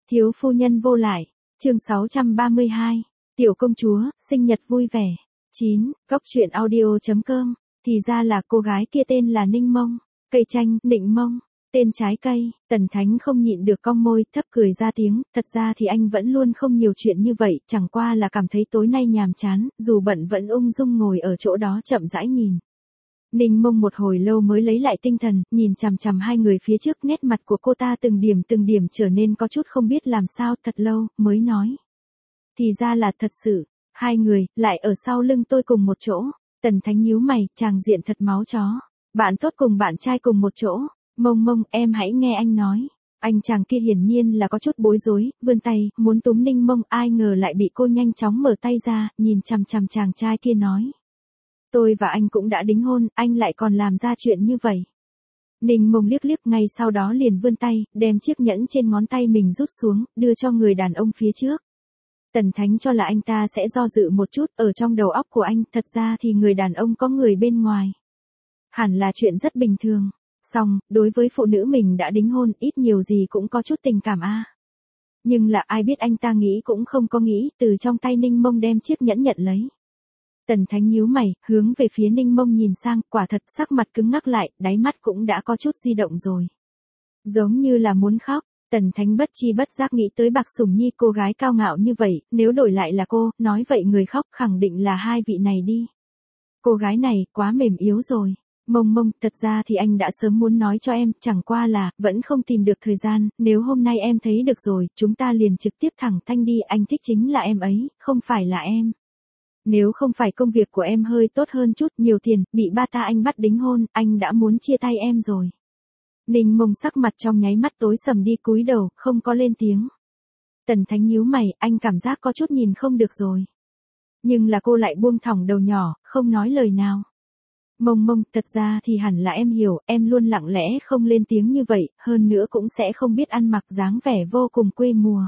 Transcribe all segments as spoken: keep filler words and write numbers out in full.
Thiếu phu nhân vô lại, chương sáu trăm ba mươi hai, tiểu công chúa, sinh nhật vui vẻ. chín, góc truyện audio chấm com, thì ra là cô gái kia tên là Ninh Mông, cây chanh, nịnh mông, tên trái cây. Tần Thánh không nhịn được cong môi, thấp cười ra tiếng, thật ra thì anh vẫn luôn không nhiều chuyện như vậy, chẳng qua là cảm thấy tối nay nhàm chán, dù bận vẫn ung dung ngồi ở chỗ đó chậm rãi nhìn. Ninh Mông một hồi lâu mới lấy lại tinh thần, nhìn chằm chằm hai người phía trước, nét mặt của cô ta từng điểm từng điểm trở nên có chút không biết làm sao, thật lâu, mới nói. Thì ra là thật sự, hai người, lại ở sau lưng tôi cùng một chỗ. Tần Thánh nhíu mày, tràng diện thật máu chó. Bạn tốt cùng bạn trai cùng một chỗ. Mông Mông, em hãy nghe anh nói. Anh chàng kia hiển nhiên là có chút bối rối, vươn tay, muốn túm Ninh Mông, ai ngờ lại bị cô nhanh chóng mở tay ra, nhìn chằm chằm chàng trai kia nói. Tôi và anh cũng đã đính hôn, anh lại còn làm ra chuyện như vậy. Ninh Mông liếc liếc, ngay sau đó liền vươn tay, đem chiếc nhẫn trên ngón tay mình rút xuống, đưa cho người đàn ông phía trước. Tần Thánh cho là anh ta sẽ do dự một chút, ở trong đầu óc của anh, thật ra thì người đàn ông có người bên ngoài. Hẳn là chuyện rất bình thường. Song, đối với phụ nữ mình đã đính hôn, ít nhiều gì cũng có chút tình cảm a. Nhưng là ai biết anh ta nghĩ cũng không có nghĩ, từ trong tay Ninh Mông đem chiếc nhẫn nhận lấy. Tần Thánh nhíu mày, hướng về phía Ninh Mông nhìn sang, quả thật sắc mặt cứng ngắc lại, đáy mắt cũng đã có chút di động rồi. Giống như là muốn khóc, Tần Thánh bất chi bất giác nghĩ tới Bạc Sủng Nhi, cô gái cao ngạo như vậy, nếu đổi lại là cô, nói vậy người khóc khẳng định là hai vị này đi. Cô gái này, quá mềm yếu rồi. Mông Mông, thật ra thì anh đã sớm muốn nói cho em, chẳng qua là, vẫn không tìm được thời gian, nếu hôm nay em thấy được rồi, chúng ta liền trực tiếp thẳng thanh đi, anh thích chính là em ấy, không phải là em. Nếu không phải công việc của em hơi tốt hơn chút, nhiều tiền, bị ba ta anh bắt đính hôn, anh đã muốn chia tay em rồi. Ninh Mông sắc mặt trong nháy mắt tối sầm đi, cúi đầu, không có lên tiếng. Tần Thánh nhíu mày, anh cảm giác có chút nhìn không được rồi. Nhưng là cô lại buông thõng đầu nhỏ, không nói lời nào. Mông Mông, thật ra thì hẳn là em hiểu, em luôn lặng lẽ không lên tiếng như vậy, hơn nữa cũng sẽ không biết ăn mặc dáng vẻ vô cùng quê mùa.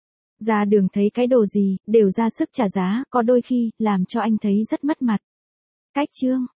Ra đường thấy cái đồ gì, đều ra sức trả giá, có đôi khi, làm cho anh thấy rất mất mặt. Cách chương,